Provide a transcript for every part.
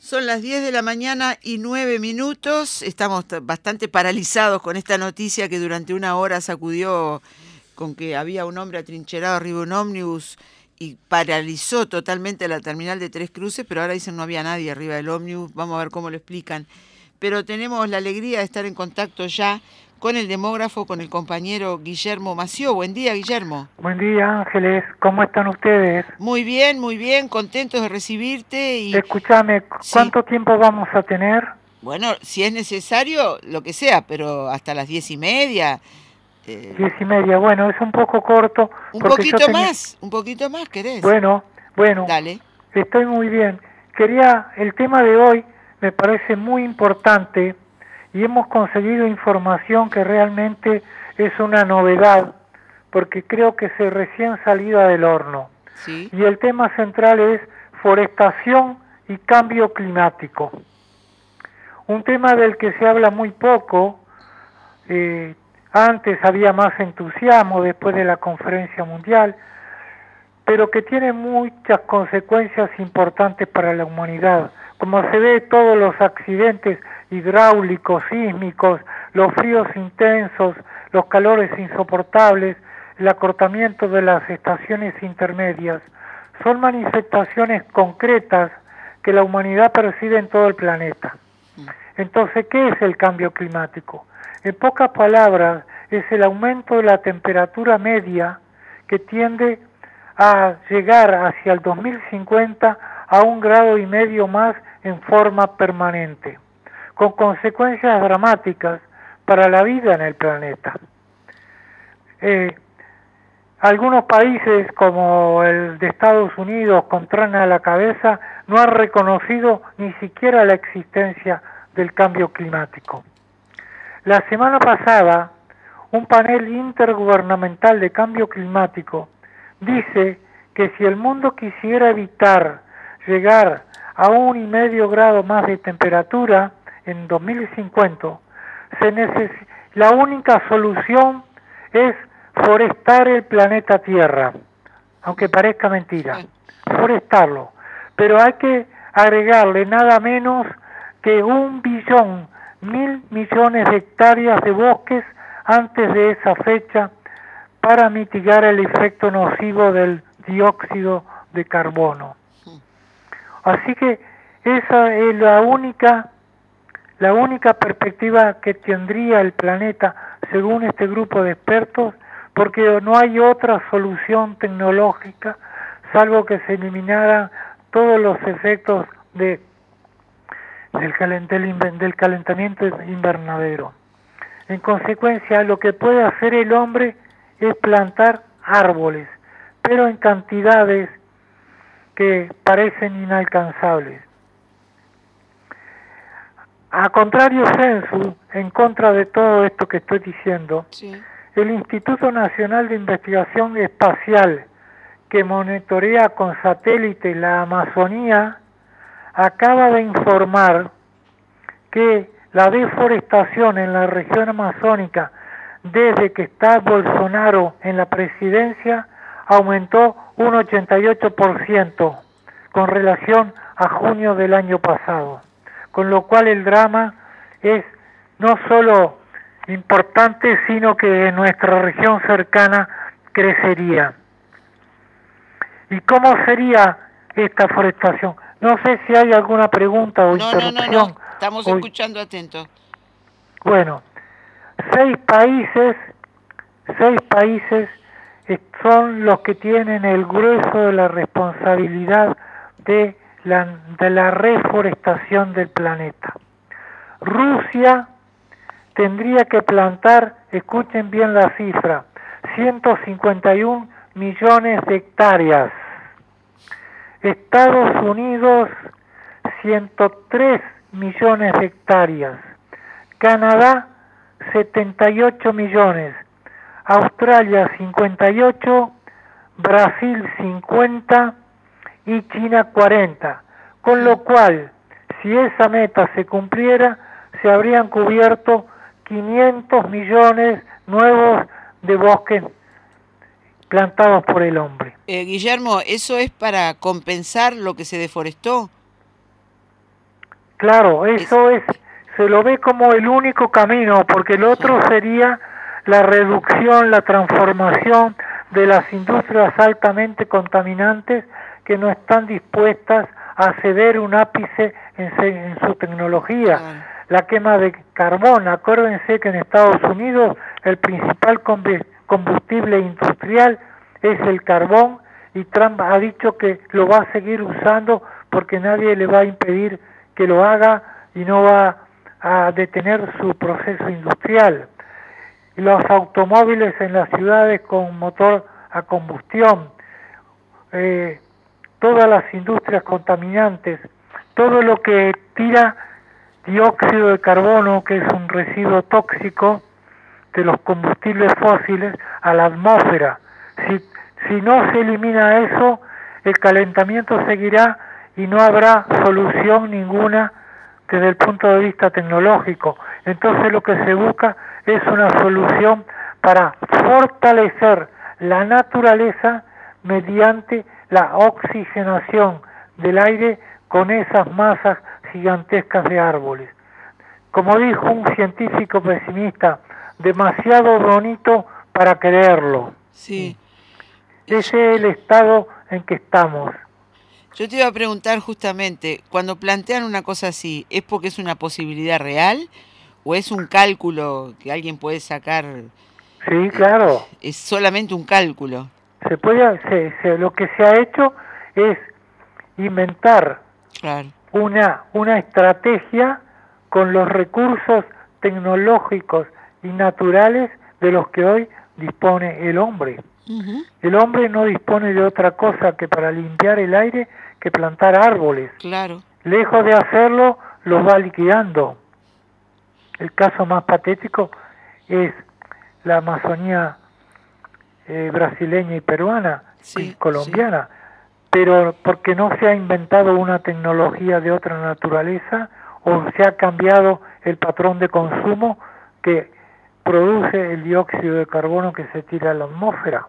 Son las 10 de la mañana y 9 minutos. Estamos bastante paralizados con esta noticia que durante una hora sacudió con que había un hombre atrincherado arriba de un ómnibus y paralizó totalmente la terminal de Tres Cruces, pero ahora dicen no había nadie arriba del ómnibus. Vamos a ver cómo lo explican. Pero tenemos la alegría de estar en contacto ya con el demógrafo, con el compañero Guillermo Mació. Buen día, Guillermo. Buen día, Ángeles. ¿Cómo están ustedes? Muy bien, contentos de recibirte. Y escúchame, ¿cuánto sí. tiempo vamos a tener? Bueno, si es necesario, lo que sea, pero hasta las 10:30. 10:30. Bueno, es un poco corto. Un porque yo poquito tenía... más, un poquito más, ¿querés? Bueno, Dale. estoy muy bien. El tema de hoy me parece muy importante y hemos conseguido información que realmente es una novedad, porque creo que se recién salida del horno. Sí. Y el tema central es forestación y cambio climático. Un tema del que se habla muy poco. Antes había más entusiasmo después de la conferencia mundial, pero que tiene muchas consecuencias importantes para la humanidad. Como se ve, todos los accidentes hidráulicos, sísmicos, los fríos intensos, los calores insoportables, el acortamiento de las estaciones intermedias, son manifestaciones concretas que la humanidad percibe en todo el planeta. Entonces, ¿qué es el cambio climático? En pocas palabras, es el aumento de la temperatura media que tiende a llegar hacia el 2050 a 1,5 grados más en forma permanente, con consecuencias dramáticas para la vida en el planeta. Algunos países, como el de Estados Unidos, con Trump a la cabeza, no han reconocido ni siquiera la existencia del cambio climático. La semana pasada, un panel intergubernamental de cambio climático dice que si el mundo quisiera evitar llegar a 1,5 grados más de temperatura en 2050, la única solución es forestar el planeta Tierra, aunque parezca mentira, forestarlo. Pero hay que agregarle nada menos que 1.000 millones de hectáreas de bosques antes de esa fecha para mitigar el efecto nocivo del dióxido de carbono. Así que esa es la única perspectiva que tendría el planeta según este grupo de expertos, porque no hay otra solución tecnológica salvo que se eliminaran todos los efectos del calentamiento invernadero. En consecuencia, lo que puede hacer el hombre es plantar árboles, pero en cantidades que parecen inalcanzables. A contrario sensu, en contra de todo esto que estoy diciendo, sí, el Instituto Nacional de Investigación Espacial, que monitorea con satélite la Amazonía, acaba de informar que la deforestación en la región amazónica desde que está Bolsonaro en la presidencia aumentó un 88% con relación a junio del año pasado, con lo cual el drama es no solo importante, sino que en nuestra región cercana crecería. ¿Y cómo sería esta forestación? No sé si hay alguna pregunta o interrupción. No. Estamos escuchando atentos. Bueno, 6 países son los que tienen el grueso de la responsabilidad de la reforestación del planeta. Rusia tendría que plantar, escuchen bien la cifra, 151 millones de hectáreas. Estados Unidos, 103 millones de hectáreas. Canadá, 78 millones. Australia, 58. Brasil, 50. Y China, 40. Con lo cual, si esa meta se cumpliera, se habrían cubierto 500 millones nuevos de bosques plantados por el hombre. Guillermo, ¿eso es para compensar lo que se deforestó? Claro, eso se lo ve como el único camino, porque el otro sería la reducción, la transformación de las industrias altamente contaminantes que no están dispuestas a ceder un ápice en su tecnología. Claro. La quema de carbón, acuérdense que en Estados Unidos el principal combustible industrial es el carbón, y Trump ha dicho que lo va a seguir usando porque nadie le va a impedir que lo haga y no va a detener su proceso industrial. Los automóviles en las ciudades con motor a combustión, todas las industrias contaminantes, todo lo que tira dióxido de carbono, que es un residuo tóxico de los combustibles fósiles, a la atmósfera. Si no se elimina eso, el calentamiento seguirá y no habrá solución ninguna desde el punto de vista tecnológico. Entonces lo que se busca es una solución para fortalecer la naturaleza mediante la oxigenación del aire con esas masas gigantescas de árboles. Como dijo un científico pesimista, demasiado bonito para creerlo. Sí. Ese es el estado en que estamos. Yo te iba a preguntar justamente, cuando plantean una cosa así, ¿es porque es una posibilidad real o es un cálculo que alguien puede sacar? Sí, claro. Es solamente un cálculo. Lo que se ha hecho es inventar una estrategia con los recursos tecnológicos y naturales de los que hoy dispone el hombre. Uh-huh. El hombre no dispone de otra cosa que para limpiar el aire que plantar árboles. Claro. Lejos de hacerlo, los va liquidando. El caso más patético es la Amazonía brasileña y peruana, y colombiana, pero porque no se ha inventado una tecnología de otra naturaleza o se ha cambiado el patrón de consumo que produce el dióxido de carbono que se tira a la atmósfera.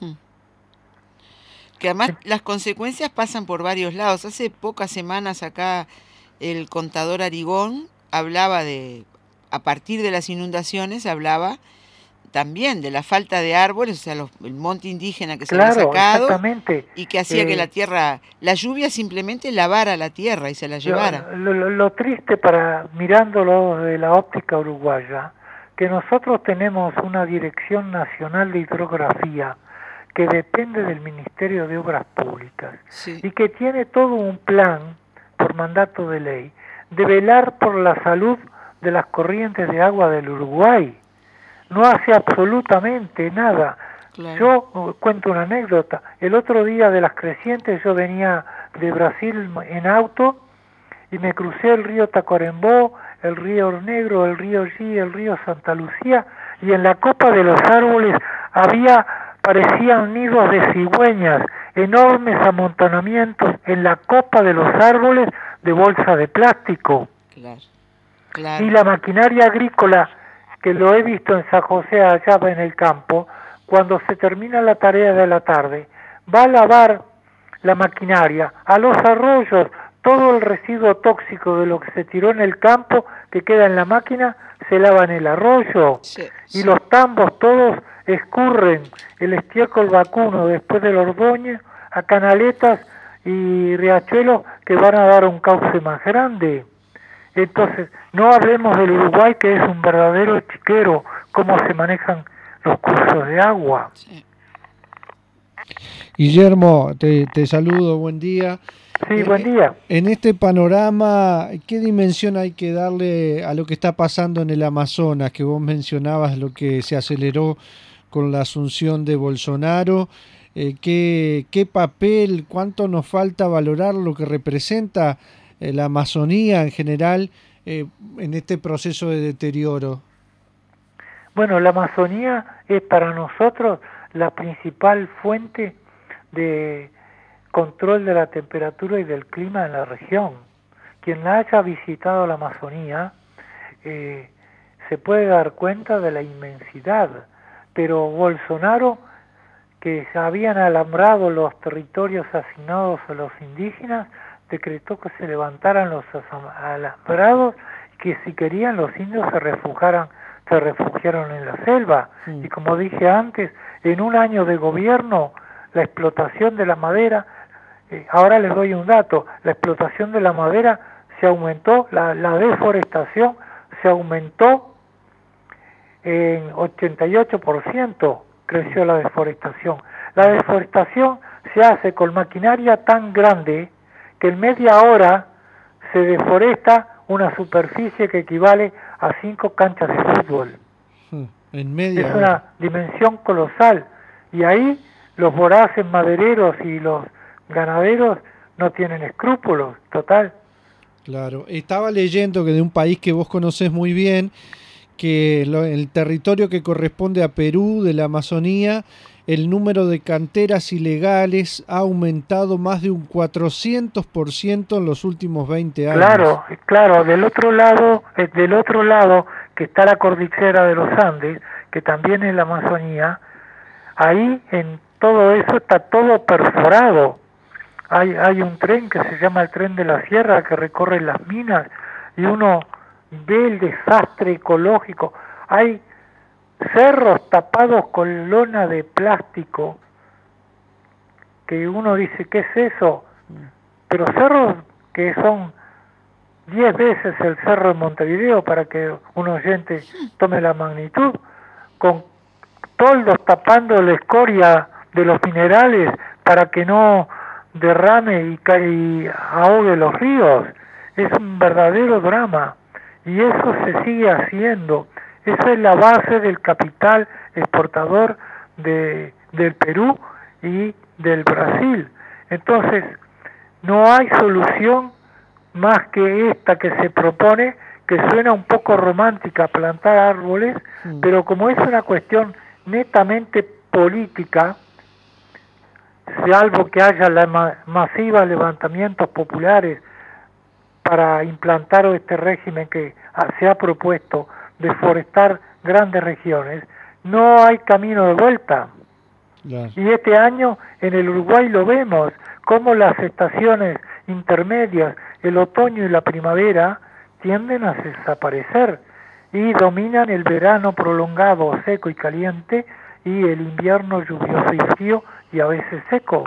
Que además las consecuencias pasan por varios lados. Hace pocas semanas acá el contador Arigón hablaba a partir de las inundaciones, hablaba también de la falta de árboles, o sea, el monte indígena que se había sacado y que hacía que la lluvia simplemente lavara la tierra y se la llevara. Lo triste mirándolo de la óptica uruguaya, que nosotros tenemos una Dirección Nacional de Hidrografía que depende del Ministerio de Obras Públicas y que tiene todo un plan, por mandato de ley, de velar por la salud de las corrientes de agua del Uruguay. No hace absolutamente nada. Claro. Yo cuento una anécdota. El otro día de las crecientes yo venía de Brasil en auto y me crucé el río Tacuarembó, el río Negro, el río G, el río Santa Lucía, y en la copa de los árboles parecían nidos de cigüeñas, enormes amontonamientos en la copa de los árboles de bolsa de plástico. Claro. Y la maquinaria agrícola, que lo he visto en San José, allá en el campo, cuando se termina la tarea de la tarde, va a lavar la maquinaria a los arroyos, todo el residuo tóxico de lo que se tiró en el campo que queda en la máquina, se lava en el arroyo, y los tambos todos escurren el estiércol vacuno después del ordoño a canaletas y riachuelos que van a dar un cauce más grande. Entonces, no hablemos del Uruguay, que es un verdadero chiquero, cómo se manejan los cursos de agua. Guillermo, te saludo, buen día. Sí, buen día. En este panorama, ¿qué dimensión hay que darle a lo que está pasando en el Amazonas? Que vos mencionabas lo que se aceleró con la asunción de Bolsonaro. ¿Qué papel, cuánto nos falta valorar lo que representa la Amazonía en general en este proceso de deterioro? Bueno, la Amazonía es para nosotros la principal fuente de control de la temperatura y del clima en la región. Quien la haya visitado la Amazonía se puede dar cuenta de la inmensidad, pero Bolsonaro, que se habían alambrado los territorios asignados a los indígenas, decretó que se levantaran los alambrados, que si querían los indios se refugiaron en la selva. Y como dije antes, en un año de gobierno, la explotación de la madera, ahora les doy un dato, la explotación de la madera se aumentó, la deforestación se aumentó en 88%, creció la deforestación. La deforestación se hace con maquinaria tan grande que en media hora se deforesta una superficie que equivale a 5 canchas de fútbol. En media es hora. una dimensión colosal, y ahí los voraces madereros y los ganaderos no tienen escrúpulos, total. Claro, estaba leyendo que de un país que vos conocés muy bien, que el territorio que corresponde a Perú, de la Amazonía, el número de canteras ilegales ha aumentado más de un 400% en los últimos 20 años. Claro, del otro lado que está la cordillera de los Andes, que también es la Amazonía, ahí en todo eso está todo perforado. Hay un tren que se llama el Tren de la Sierra que recorre las minas y uno ve el desastre ecológico. Hay cerros tapados con lona de plástico que uno dice, ¿qué es eso? Pero cerros que son 10 veces el cerro de Montevideo, para que un oyente tome la magnitud, con toldos tapando la escoria de los minerales para que no derrame y ahogue los ríos. Es un verdadero drama, y eso se sigue haciendo. Esa es la base del capital exportador del Perú y del Brasil. Entonces, no hay solución más que esta que se propone, que suena un poco romántica, plantar árboles, pero como es una cuestión netamente política, salvo que haya masivos levantamientos populares para implantar este régimen que se ha propuesto, deforestar grandes regiones, no hay camino de vuelta. Claro. Y este año en el Uruguay lo vemos, como las estaciones intermedias, el otoño y la primavera, tienden a desaparecer y dominan el verano prolongado, seco y caliente, y el invierno lluvioso y frío y a veces seco.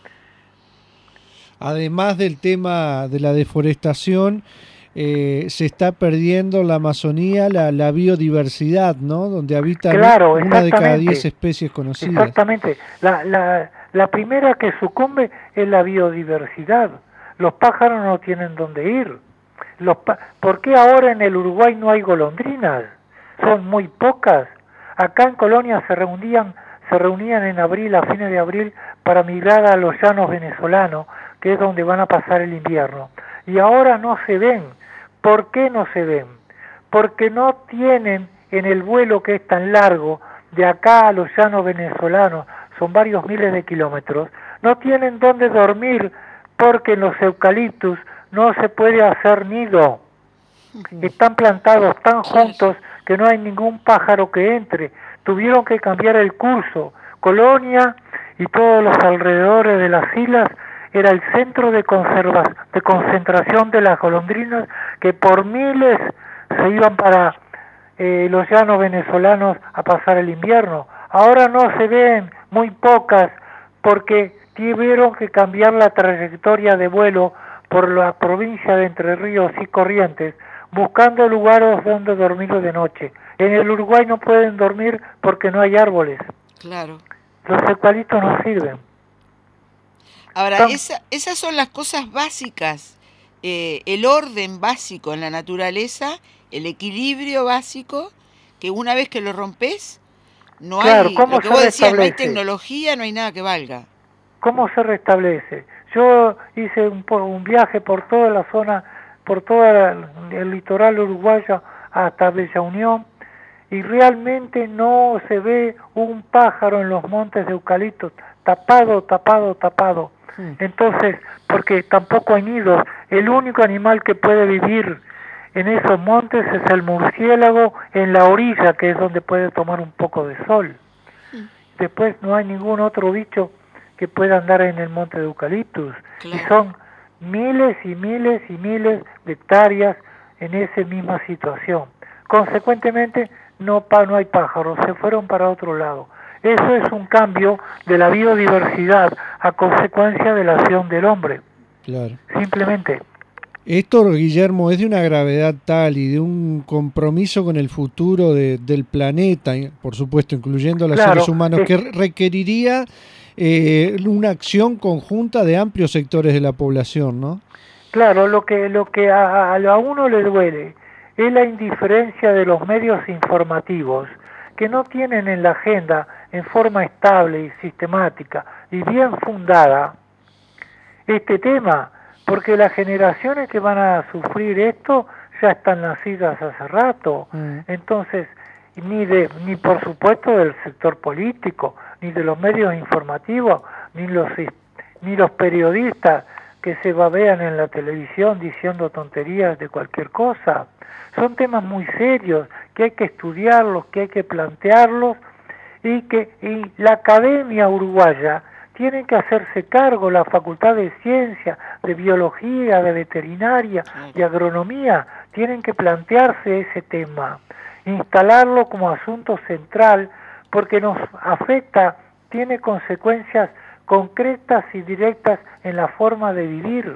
Además del tema de la deforestación, se está perdiendo la Amazonía la biodiversidad, ¿no? Donde habitan una de cada 10 especies conocidas. Exactamente. La primera que sucumbe es la biodiversidad. Los pájaros no tienen dónde ir. ¿Por qué ahora en el Uruguay no hay golondrinas? Son muy pocas. Acá en Colonia se reunían en abril, a fines de abril, para migrar a los llanos venezolanos, que es donde van a pasar el invierno. Y ahora no se ven. ¿Por qué no se ven? Porque no tienen, en el vuelo que es tan largo, de acá a los llanos venezolanos, son varios miles de kilómetros, no tienen dónde dormir, porque en los eucaliptus no se puede hacer nido. Están plantados tan juntos que no hay ningún pájaro que entre. Tuvieron que cambiar el curso. Colonia y todos los alrededores de las islas era el centro de concentración de las golondrinas, que por miles se iban para los llanos venezolanos a pasar el invierno. Ahora no se ven, muy pocas, porque tuvieron que cambiar la trayectoria de vuelo por la provincia de Entre Ríos y Corrientes, buscando lugares donde dormir de noche. En el Uruguay no pueden dormir porque no hay árboles. Claro. Los eucaliptos no sirven. Ahora, esas son las cosas básicas, el orden básico en la naturaleza, el equilibrio básico, que una vez que lo rompes, no hay, lo que vos decías, no hay tecnología, no hay nada que valga. ¿Cómo se restablece? Yo hice un viaje por toda la zona, por todo el litoral uruguayo hasta Bella Unión, y realmente no se ve un pájaro en los montes de eucaliptos, tapado. Entonces, porque tampoco hay nidos, el único animal que puede vivir en esos montes es el murciélago en la orilla, que es donde puede tomar un poco de sol. Después no hay ningún otro bicho que pueda andar en el monte de eucaliptus. Claro. Y son miles y miles y miles de hectáreas en esa misma situación. Consecuentemente, no hay pájaros, se fueron para otro lado. Eso es un cambio de la biodiversidad a consecuencia de la acción del hombre. Claro. Simplemente. Esto, Guillermo, es de una gravedad tal y de un compromiso con el futuro del planeta, por supuesto, incluyendo a los seres humanos, que requeriría una acción conjunta de amplios sectores de la población, ¿no? Claro, lo que a uno le duele es la indiferencia de los medios informativos, que no tienen en la agenda en forma estable y sistemática y bien fundada este tema, porque las generaciones que van a sufrir esto ya están nacidas hace rato. Entonces, ni por supuesto del sector político, ni de los medios informativos, ni los periodistas que se babean en la televisión diciendo tonterías de cualquier cosa. Son temas muy serios que hay que estudiarlos, que hay que plantearlos, y la Academia Uruguaya tiene que hacerse cargo, la Facultad de Ciencia, de Biología, de Veterinaria, de Agronomía, tienen que plantearse ese tema, instalarlo como asunto central, porque nos afecta, tiene consecuencias concretas y directas en la forma de vivir.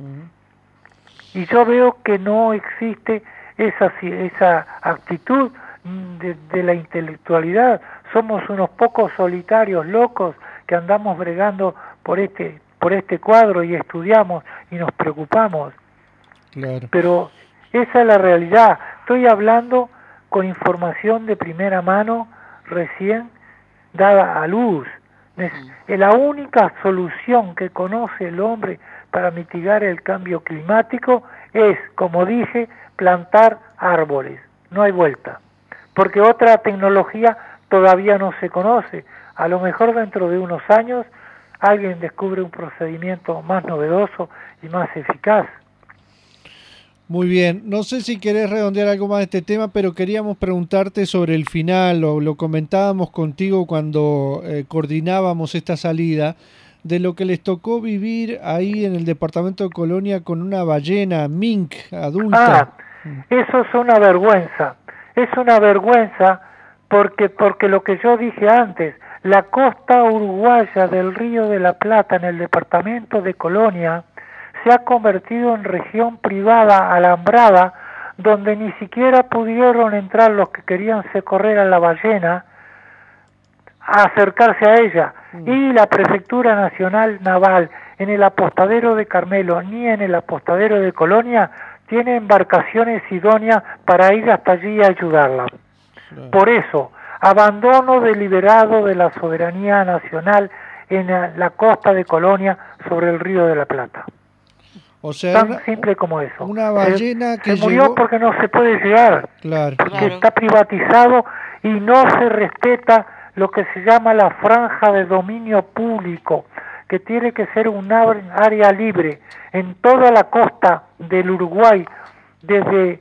Y yo veo que no existe esa actitud de la intelectualidad. Somos unos pocos solitarios locos que andamos bregando por este cuadro y estudiamos y nos preocupamos. Claro. Pero esa es la realidad. Estoy hablando con información de primera mano recién dada a luz. La única solución que conoce el hombre para mitigar el cambio climático es, como dije, plantar árboles. No hay vuelta. Porque otra tecnología todavía no se conoce. A lo mejor dentro de unos años alguien descubre un procedimiento más novedoso y más eficaz. Muy bien, no sé si querés redondear algo más de este tema, pero queríamos preguntarte sobre el final, lo comentábamos contigo cuando coordinábamos esta salida, de lo que les tocó vivir ahí en el departamento de Colonia con una ballena mink adulta. Eso es una vergüenza porque lo que yo dije antes, la costa uruguaya del Río de la Plata en el departamento de Colonia se ha convertido en región privada alambrada, donde ni siquiera pudieron entrar los que querían socorrer a la ballena a acercarse a ella. Y la Prefectura Nacional Naval en el apostadero de Carmelo ni en el apostadero de Colonia tiene embarcaciones idóneas para ir hasta allí y ayudarla. Por eso, abandono deliberado de la soberanía nacional en la costa de Colonia sobre el Río de la Plata. O sea, tan simple como eso. Una ballena que se murió porque no se puede llegar, porque está privatizado y no se respeta lo que se llama la franja de dominio público, que tiene que ser un área libre en toda la costa del Uruguay, desde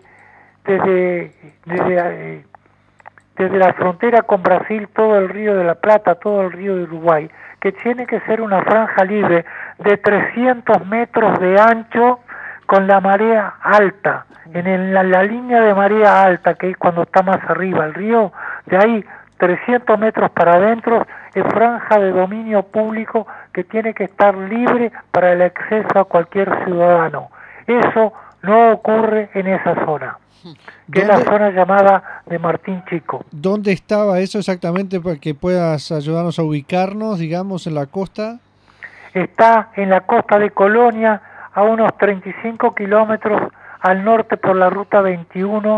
la frontera con Brasil, todo el Río de la Plata, todo el Río de Uruguay, que tiene que ser una franja libre de 300 metros de ancho con la marea alta, en la línea de marea alta, que es cuando está más arriba el río, de ahí 300 metros para adentro, es franja de dominio público que tiene que estar libre para el acceso a cualquier ciudadano. Eso no ocurre en esa zona, que es la zona llamada de Martín Chico. ¿Dónde estaba eso exactamente para que puedas ayudarnos a ubicarnos, digamos, en la costa? Está en la costa de Colonia, a unos 35 kilómetros al norte por la ruta 21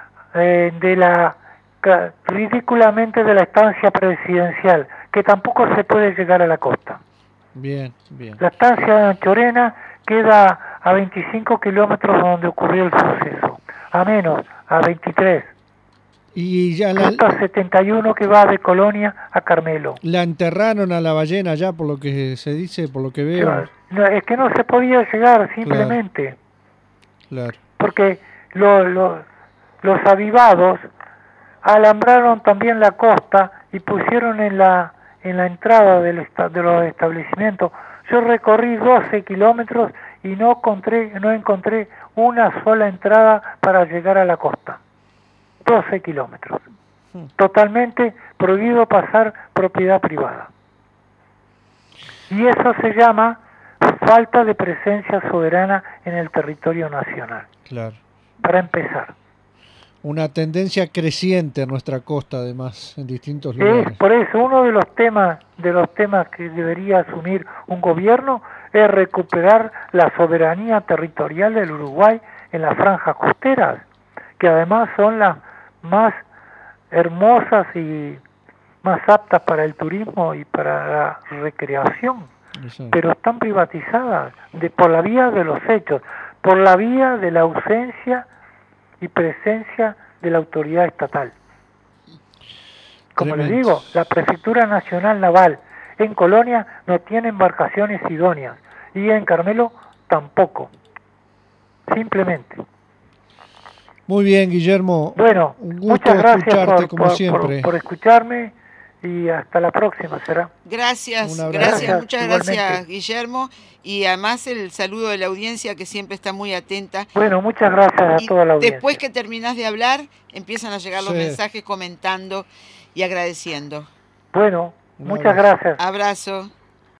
ridículamente de la estancia presidencial, que tampoco se puede llegar a la costa. Bien, bien. La estancia de Anchorena queda a 25 kilómetros donde ocurrió el suceso, a menos, a 23. Y ya ruta 71 que va de Colonia a Carmelo. La enterraron a la ballena ya, por lo que se dice, por lo que veo. No, es que no se podía llegar simplemente. Claro. Porque los avivados alambraron también la costa y pusieron en la entrada de los establecimientos. Yo recorrí 12 kilómetros y no encontré una sola entrada para llegar a la costa. 12 kilómetros. Totalmente prohibido pasar propiedad privada. Y eso se llama falta de presencia soberana en el territorio nacional. Claro. Para empezar. Una tendencia creciente en nuestra costa, además, en distintos lugares. Es por eso uno de los temas que debería asumir un gobierno es recuperar la soberanía territorial del Uruguay en las franjas costeras, que además son las más hermosas y más aptas para el turismo y para la recreación, pero están privatizadas por la vía de los hechos, por la vía de la ausencia y presencia de la autoridad estatal. Como les digo, la Prefectura Nacional Naval en Colonia no tiene embarcaciones idóneas y en Carmelo tampoco. Simplemente. Muy bien, Guillermo. Bueno, un gusto muchas gracias como siempre. por escucharme y hasta la próxima será. Gracias, muchas gracias, Guillermo. Y además el saludo de la audiencia que siempre está muy atenta. Bueno, muchas gracias a toda la audiencia. Después que terminás de hablar, empiezan a llegar los mensajes comentando y agradeciendo. Bueno, muchas gracias. Abrazo.